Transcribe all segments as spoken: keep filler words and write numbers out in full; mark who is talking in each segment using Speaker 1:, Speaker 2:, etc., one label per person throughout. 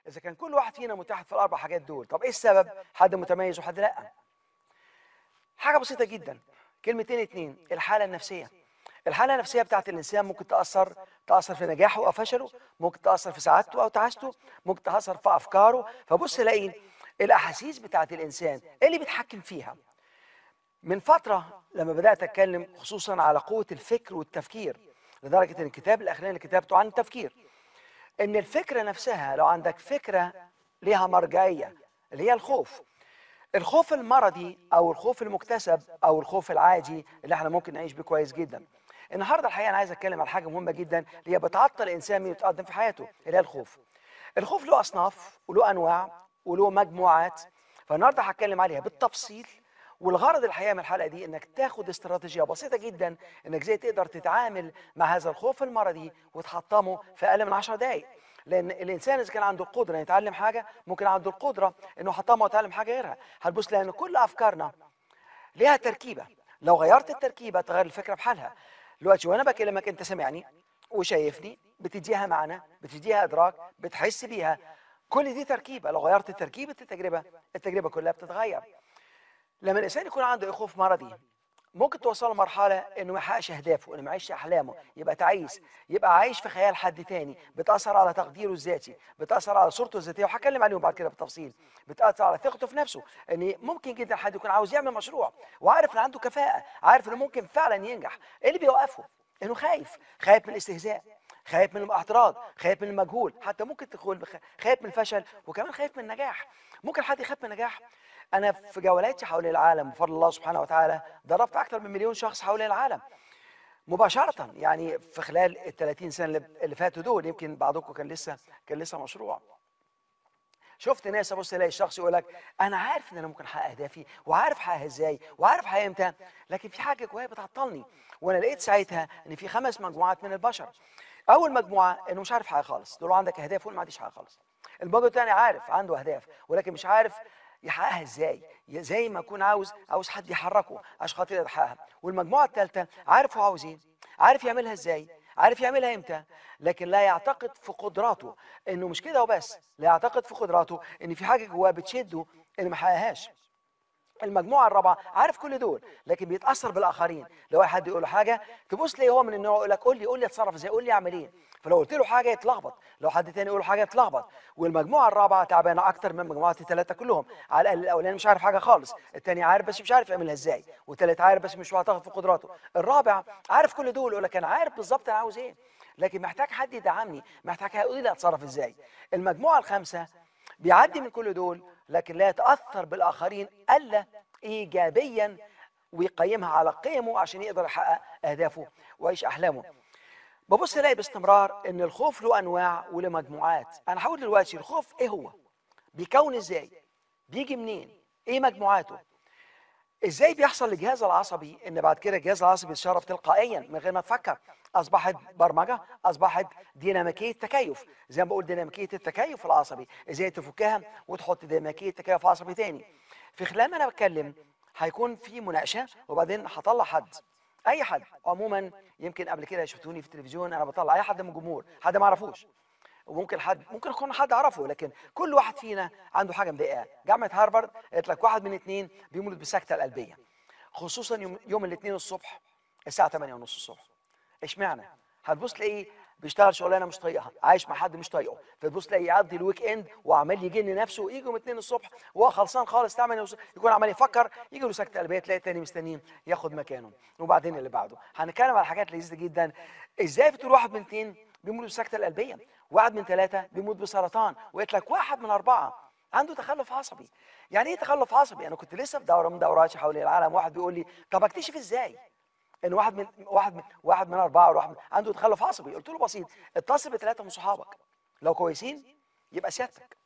Speaker 1: اذا كان كل واحد فينا متحد في الاربع حاجات دول، طب ايه السبب؟ حد متميز وحد لا. حاجه بسيطه جدا، كلمتين اتنين، الحاله النفسيه. الحاله النفسيه بتاعت الانسان ممكن تاثر تاثر في نجاحه او فشله، ممكن تاثر في سعادته او تعاسته، ممكن تاثر في افكاره. فبص لاقي الاحاسيس بتاعت الانسان ايه اللي بيتحكم فيها. من فتره لما بدات اتكلم خصوصا على قوه الفكر والتفكير، لدرجه ان الكتاب الاخراني اللي كتبته عن التفكير، ان الفكره نفسها لو عندك فكره ليها مرجعيه اللي هي الخوف، الخوف المرضي او الخوف المكتسب او الخوف العادي اللي احنا ممكن نعيش بيه كويس جدا. النهارده الحقيقه انا عايز اتكلم على حاجه مهمه جدا اللي هي بتعطل الانسان من يتقدم في حياته، اللي هي الخوف. الخوف له اصناف وله انواع وله مجموعات، فالنهارده هتكلم عليها بالتفصيل. والغرض الحقيقه من الحلقه دي انك تاخد استراتيجيه بسيطه جدا انك ازاي تقدر تتعامل مع هذا الخوف المرضي وتحطمه في اقل من عشر دقائق. لان الانسان اذا كان عنده القدره انه يتعلم حاجه، ممكن عنده القدره انه يحطمها ويتعلم حاجه غيرها. هتبص لان كل افكارنا ليها تركيبه، لو غيرت التركيبه تغير الفكره بحالها. دلوقتي وانا بكلمك انت سامعني وشايفني، بتديها معنى، بتديها ادراك، بتحس بيها. كل دي تركيبه، لو غيرت تركيبه التجربه التجربه كلها بتتغير. لما الانسان يكون عنده خوف مرضي ممكن توصل لمرحله انه ما يحققش اهدافه، انه ما يعيش احلامه، يبقى تعيس، يبقى عايش في خيال حد تاني، بتاثر على تقديره الذاتي، بتاثر على صورته الذاتيه، وهتكلم عليهم بعد كده بالتفصيل. بتاثر على ثقته في نفسه، ان ممكن جدا حد يكون عاوز يعمل مشروع وعارف ان عنده كفاءه، عارف انه ممكن فعلا ينجح، ايه اللي بيوقفه؟ انه خايف، خايف من الاستهزاء، خايف من الاعتراض، خايف من المجهول، حتى ممكن تدخل خايف من الفشل، وكمان خايف من النجاح. ممكن حد يخاف من النجاح. أنا في جولاتي حول العالم بفضل الله سبحانه وتعالى دربت أكثر من مليون شخص حول العالم مباشرة، يعني في خلال ال ثلاثين سنة اللي فاتوا دول. يمكن بعضكم كان لسه كان لسه مشروع. شفت ناس ابص الاقي الشخص يقول لك انا عارف ان انا ممكن احقق اهدافي وعارف احققها ازاي وعارف احققها امتى، لكن في حاجه جوايا بتعطلني. وانا لقيت ساعتها ان في خمس مجموعات من البشر. اول مجموعه انه مش عارف حاجه خالص، دول عندك اهداف ولا ما عنديش حاجه خالص. الموضوع الثاني عارف عنده اهداف ولكن مش عارف يحققها ازاي، زي ما يكون عاوز عاوز حد يحركه عشان خاطر يحققها. والمجموعه الثالثه عارف هو عاوز ايه، عارف يعملها ازاي، عارف يعملها امتى، لكن لا يعتقد في قدراته. انه مش كده وبس، لا يعتقد في قدراته ان في حاجه جواه بتشده انه ما يحققهاش. المجموعه الرابعه عارف كل دول لكن بيتاثر بالاخرين. لو واحد حد يقول له حاجه تبص ليه هو من النوع يقول لك قول لي قول لي اتصرف ازاي، قول لي اعمل ايه. فلو قلت له حاجه يتلخبط، لو حد تاني يقول له حاجه يتلخبط. والمجموعه الرابعه تعبانه اكتر من مجموعه الثلاثه كلهم. على الاقل الاولاني مش عارف حاجه خالص، الثاني عارف بس مش عارف يعملها ازاي، والثالث عارف بس مش معتقد في قدراته، الرابع عارف كل دول يقول لك انا عارف بالظبط انا عاوز ايه لكن محتاج حد يدعمني، محتاج حد يقول لي اتصرف ازاي. المجموعه الخامسه بيعدي من كل دول لكن لا يتاثر بالاخرين الا ايجابيا، ويقيمها على قيمه عشان يقدر يحقق اهدافه ويعيش احلامه. ببص الاقي باستمرار ان الخوف له انواع وله مجموعات. انا هقول دلوقتي الخوف ايه هو، بيكون ازاي، بيجي منين، ايه مجموعاته، ازاي بيحصل للجهاز العصبي ان بعد كده الجهاز العصبي يتصرف تلقائيا من غير ما تفكر. اصبحت برمجه، اصبحت ديناميكيه تكيف. زي ما بقول ديناميكيه التكيف العصبي، ازاي تفكها وتحط ديناميكيه تكيف عصبي تاني. في خلال ما انا بتكلم هيكون في مناقشه وبعدين هطلع حد، اي حد عموما. يمكن قبل كده شفتوني في التلفزيون انا بطلع اي حد من الجمهور، حد ما اعرفوش، وممكن حد ممكن يكون حد اعرفه، لكن كل واحد فينا عنده حاجه مضايقاه. جامعه هارفارد قالت لك واحد من اثنين بيموت بالسكته القلبيه، خصوصا يوم, يوم الاثنين الصبح الساعه ثمانية ونص الصبح. اشمعنى؟ هتبص تلاقيه بيشتغل شغلانه مش طايقها، عايش مع حد مش طايقه، فتبص تلاقيه يقضي الويك اند وعمال يجن نفسه، ويجي يوم اثنين الصبح وهو خلصان خالص ثمانية يكون عمال يفكر، يجي له سكته قلبيه، تلاقي تاني مستنيه ياخد مكانه. وبعدين اللي بعده هنتكلم على حاجات لذيذه جدا. ازاي بتقول واحد من اثنين بيموت بالسكته القلبيه، واحد من ثلاثه بيموت بسرطان، وقلت لك واحد من اربعه عنده تخلف عصبي. يعني ايه تخلف عصبي؟ انا كنت لسه في دوره من دوراتي حول العالم، واحد بيقول لي طب اكتشف ازاي ان واحد من واحد من واحد من اربعه ولا واحد من عنده تخلف عصبي؟ قلت له بسيط، اتصل بثلاثه من صحابك لو كويسين يبقى سيادتك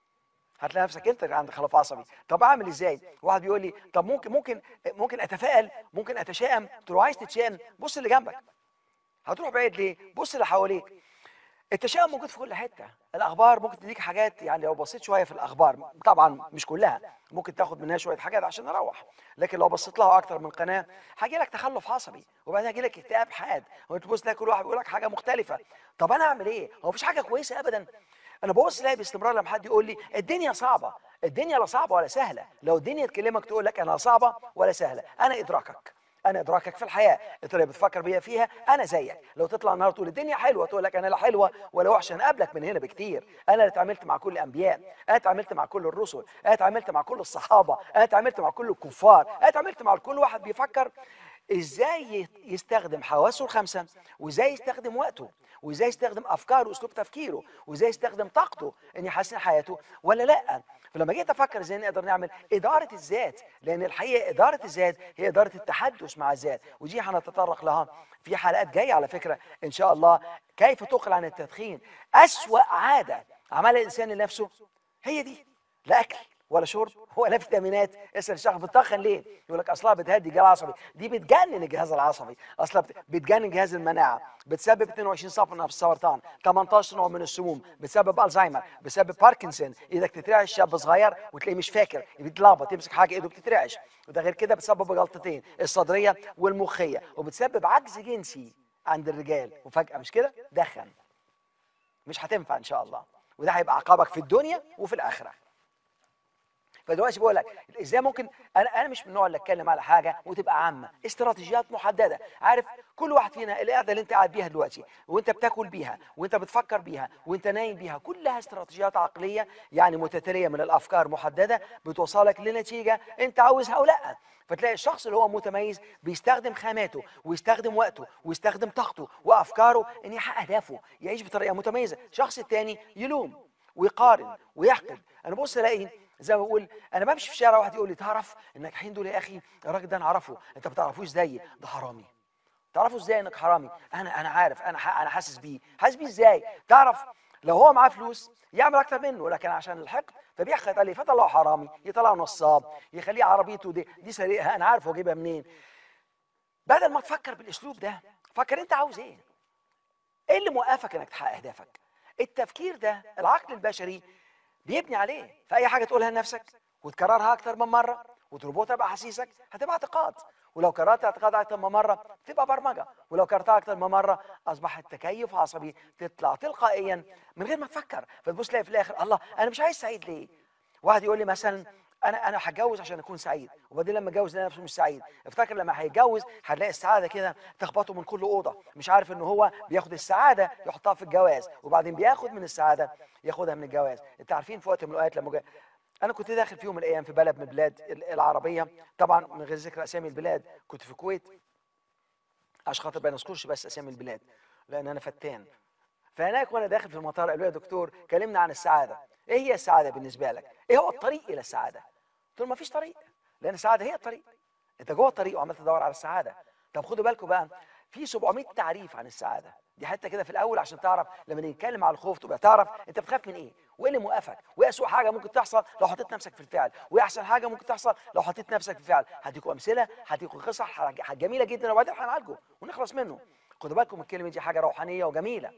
Speaker 1: هتلاقي نفسك انت عندك تخلف عصبي. طب اعمل ازاي؟ واحد بيقول لي طب ممكن ممكن ممكن اتفائل، ممكن اتشائم. قلت له عايز تتشائم بص اللي جنبك، هتروح بعيد ليه؟ بص اللي حواليك. التشاؤم موجود في كل حته، الاخبار ممكن تديك حاجات، يعني لو بصيت شويه في الاخبار طبعا مش كلها، ممكن تاخد منها شويه حاجات عشان اروح، لكن لو بصيت لها اكتر من قناه هيجي لك تخلف عصبي، وبعدين هيجي لك اكتئاب حاد، وانت تبص تلاقي كل واحد بيقول لك حاجه مختلفه. طب انا اعمل ايه؟ هو مفيش حاجه كويسه ابدا. انا ببص الاقي باستمرار لما حد يقول لي الدنيا صعبه، الدنيا لا صعبه ولا سهله. لو الدنيا تكلمك تقول لك انا صعبه ولا سهله، انا ادراكك، انا ادراكك في الحياه، الطريقه اللي بتفكر بيها فيها انا زيك. لو تطلع النهارده تقول الدنيا حلوه، تقول لك انا لا حلوه ولا وحشه، انا قبلك من هنا بكتير. انا اللي اتعاملت مع كل الانبياء، انا اتعاملت مع كل الرسل، انا اتعاملت مع كل الصحابه، انا اتعاملت مع كل الكفار، انا اتعاملت مع كل واحد بيفكر ازاي يستخدم حواسه الخمسه، وازاي يستخدم وقته، وازاي يستخدم افكاره واسلوب تفكيره، وازاي يستخدم طاقته ان يحسن حياته ولا لا. فلما جيت افكر ازاي نقدر نعمل اداره الذات، لان الحقيقه اداره الذات هي اداره التحدث مع الذات، ودي هنتطرق لها في حلقات جايه على فكره ان شاء الله. كيف تقلع عن التدخين؟ اسوأ عاده عملها الانسان لنفسه هي دي، لا اكل ولا شرب ولا فيتامينات. اسال الشخص بتطخن ليه؟ يقول لك اصلها بتهدي الجهاز العصبي. دي بتجنن الجهاز العصبي، اصلها بت- بتجنن جهاز المناعه، بتسبب اثنين وعشرين صفحه في السرطان، ثمانية عشر نوع من السموم، بتسبب الزهايمر، بتسبب باركنسون، ايدك تترعش، شاب صغير وتلاقيه مش فاكر، بيتلخبط، تمسك حاجه ايده بتترعش. وده غير كده بتسبب جلطتين، الصدريه والمخيه، وبتسبب عجز جنسي عند الرجال. وفجاه مش كده دخن، مش هتنفع ان شاء الله، وده هيبقى عقابك في الدنيا وفي الاخره. فدلوقتي بقول لك ازاي ممكن، انا انا مش من النوع اللي اتكلم على حاجه وتبقى عامه، استراتيجيات محدده. عارف كل واحد فينا القعده اللي انت قاعد بيها دلوقتي، وانت بتاكل بيها، وانت بتفكر بيها، وانت نايم بيها، كلها استراتيجيات عقليه يعني متتاليه من الافكار محدده بتوصلك لنتيجه انت عاوزها او لا. فتلاقي الشخص اللي هو متميز بيستخدم خاماته ويستخدم وقته ويستخدم طاقته وافكاره ان يحقق اهدافه، يعيش بطريقه متميزه. الشخص الثاني يلوم ويقارن ويحقد. انا بص الاقي زي ما بقول، انا بمشي في الشارع واحد يقول لي تعرف الناجحين دول يا اخي، الراجل ده انا اعرفه، انت ما بتعرفوش زيي، ده حرامي. تعرفوا ازاي انك حرامي؟ انا انا عارف، انا ح- انا حاسس بيه. حاسس بيه ازاي؟ تعرف لو هو معاه فلوس يعمل اكتر منه، لكن عشان الحقد فبيحقد عليه، فطلعه حرامي، يطلعه نصاب، يخليه عربيته دي دي سرقها، انا عارف هو جايبها منين. بدل ما تفكر بالاسلوب ده، فكر انت عاوز ايه؟ ايه اللي موقفك انك تحقق اهدافك؟ التفكير ده العقل البشري بيبني عليه، فاي حاجه تقولها لنفسك وتكررها اكتر من مره وتربطها باحاسيسك هتبقى اعتقاد، ولو كررت اعتقاد اكتر من مره تبقى برمجه، ولو كررتها اكتر من مره اصبح التكيف عصبي، تطلع تلقائيا من غير ما تفكر. فتبص تلاقي في الاخر الله انا مش عايز سعيد ليه؟ واحد يقول لي مثلا انا انا هتجوز عشان اكون سعيد، وبعدين لما اتجوز لقى نفسه مش سعيد. افتكر لما هيتجوز هتلاقي السعاده كده تخبطه من كل اوضه، مش عارف ان هو بياخد السعاده يحطها في الجواز، وبعدين بياخد من السعاده ياخدها من الجواز. انت عارفين في وقت من الاوقات لما جا... انا كنت داخل في يوم من الايام في بلد من البلاد العربيه، طبعا من غير ذكر اسامي البلاد، كنت في الكويت عشان خاطر ما نذكرش بس اسامي البلاد لان انا فتان. فهناك وانا داخل في المطار قالوا لي يا دكتور كلمنا عن السعاده، ايه هي السعاده بالنسبه لك؟ ايه هو الطريق الى السعاده؟ قلت لهم ما فيش طريق، لان السعاده هي الطريق، انت جوه الطريق وعمال تدور على السعاده. طب خدوا بالكم بقى، في سبعمائة تعريف عن السعاده، دي حته كده في الاول عشان تعرف لما نتكلم على الخوف تبقى تعرف انت بتخاف من ايه، وايه اللي موقفك، وايه اسوء حاجه ممكن تحصل لو حطيت نفسك في الفعل، وايه احسن حاجه ممكن تحصل لو حطيت نفسك في الفعل. هديكم امثله، هديكم قصص ح- جميله جدا، وبعدين هنعالجه ونخلص منه. خدوا بالكم الكلمه دي حاجه روحانيه وجميله.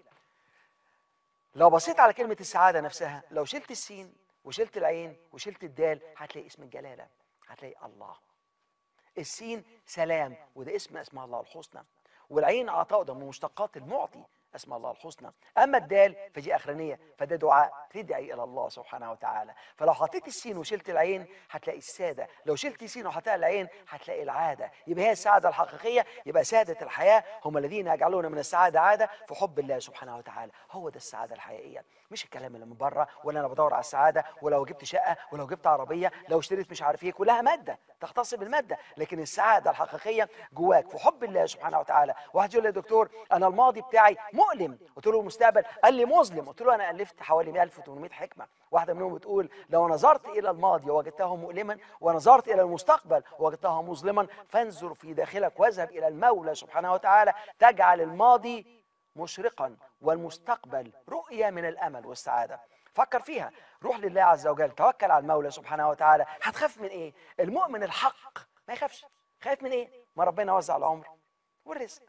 Speaker 1: لو بصيت على كلمة السعادة نفسها، لو شلت السين وشلت العين وشلت الدال هتلاقي اسم الجلالة، هتلاقي الله. السين سلام، وده اسم اسماء الله الحسنى، والعين عطاء، ده من مشتقات المعطي اسماء الله الحسنى. اما الدال فدي اخرانيه، فده دعاء تدعي الى الله سبحانه وتعالى. فلو حطيت السين وشلت العين هتلاقي الساده، لو شلت السين وحطيت العين هتلاقي العاده. يبقى هي السعاده الحقيقيه، يبقى ساده الحياه هم الذين يجعلون من السعاده عاده في حب الله سبحانه وتعالى. هو ده السعاده الحقيقيه، مش الكلام اللي من بره، ولا انا بدور على السعاده ولو جبت شقه ولو جبت عربيه لو اشتريت مش عارف ايه، كلها ماده تختص بالماده. لكن السعاده الحقيقيه جواك في حب الله سبحانه وتعالى. واحد يقول لي يا دكتور انا الماضي بتاعي مؤلم، قلت له المستقبل، قال لي مظلم، قلت له انا الفت حوالي ألف وثمانمائة حكمه، واحده منهم بتقول لو نظرت الى الماضي وجدته مؤلما ونظرت الى المستقبل وجدته مظلما فانظر في داخلك واذهب الى المولى سبحانه وتعالى تجعل الماضي مشرقا والمستقبل رؤية من الأمل والسعادة. فكر فيها، روح لله عز وجل، توكل على المولى سبحانه وتعالى. هتخاف من ايه؟ المؤمن الحق ما يخافش. خايف من ايه؟ ما ربنا وزع العمر والرزق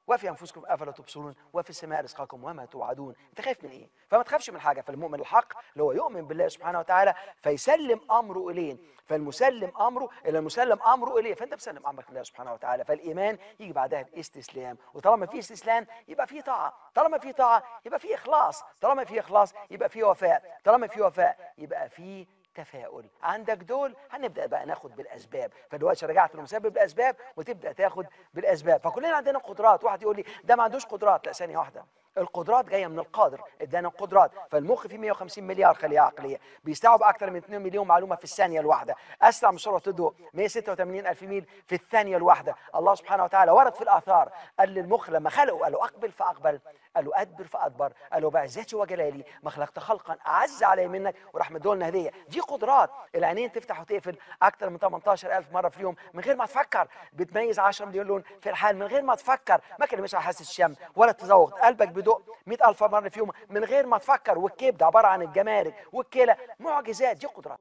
Speaker 1: وفي انفسكم افلا تبصرون وفي السماء رزقكم وما توعدون. انت خايف من ايه؟ فما تخافش من حاجه. فالمؤمن الحق اللي هو يؤمن بالله سبحانه وتعالى فيسلم امره اليه، فالمسلم امره الى المسلم امره اليه، فانت مسلم امرك لله سبحانه وتعالى. فالايمان يجي بعدها الاستسلام، وطالما في استسلام يبقى في طاعه، طالما في طاعه يبقى في اخلاص، طالما في اخلاص يبقى في وفاء، طالما في وفاء يبقى في تفاؤل. عندك دول هنبدا بقى ناخد بالاسباب. فدلوقتي رجعت لمسبب الاسباب وتبدا تاخد بالاسباب. فكلنا عندنا قدرات. واحد يقول لي ده ما عندوش قدرات، لا، ثانيه واحده، القدرات جايه من القادر، ادانا القدرات. فالمخ فيه مئة وخمسين مليار خليه عقليه بيستوعب اكثر من اثنين مليون معلومه في الثانيه الواحده، اسرع من سرعه الضوء مئة وستة وثمانين الف ميل في الثانيه الواحده. الله سبحانه وتعالى ورد في الاثار قال للمخ لما خلقه، قال له اقبل فاقبل، قال له ادبر فادبر، قال له بعزتي وجلالي ما خلقت خلقا اعز علي منك، وراح مدولنا هديه. دي قدرات. العينين تفتح وتقفل اكثر من ثمانية عشر ألف مره في اليوم من غير ما تفكر، بتميز عشرة مليون لون في الحال من غير ما تفكر، ما كلمش على حاسه الشم ولا التذوق. قلبك بدق مئة ألف مره في يوم من غير ما تفكر. والكبد عباره عن الجمارك والكلى، معجزات. دي قدرات.